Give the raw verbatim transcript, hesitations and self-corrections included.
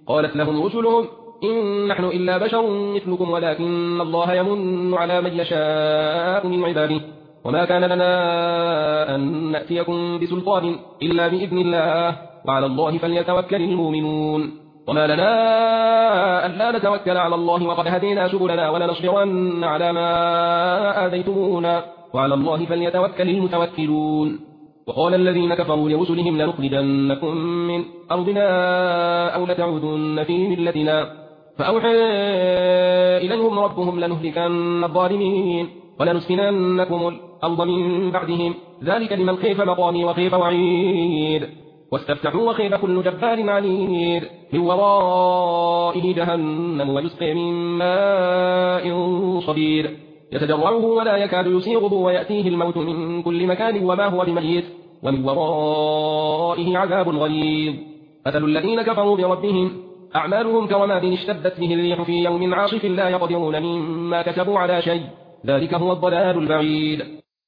قالت لهم رسلهم إن نحن إلا بشر مثلكم ولكن الله يمن على من يشاء من عباده وما كان لنا أن نأتيكم بسلطان إلا بإذن الله وعلى الله فليتوكل المؤمنون وما لنا ألا نتوكل على الله وقد هدينا سبلنا ولنصبرن على ما آذيتمونا وعلى الله فليتوكل المتوكلون وقال الذين كفروا لرسلهم لنخرجنكم من أرضنا أو لتعودن في ملتنا فأوحى إليهم ربهم لنهلكن الظالمين ولنسكننكم الأرض من بعدهم ذلك لمن خيف مقامي وخيف وعيد واستفتحوا وخيف كل جبار عنيد من ورائه جهنم ويسقي من ماء صديد يتجرعه ولا يكاد يسيغه ويأتيه الموت من كل مكان وما هو بميت ومن ورائه عذاب غليظ مثل الذين كفروا بربهم أعمالهم كرماد اشتدت به الريح في يوم عاصف لا يقدرون مما كسبوا على شيء ذلك هو الضلال البعيد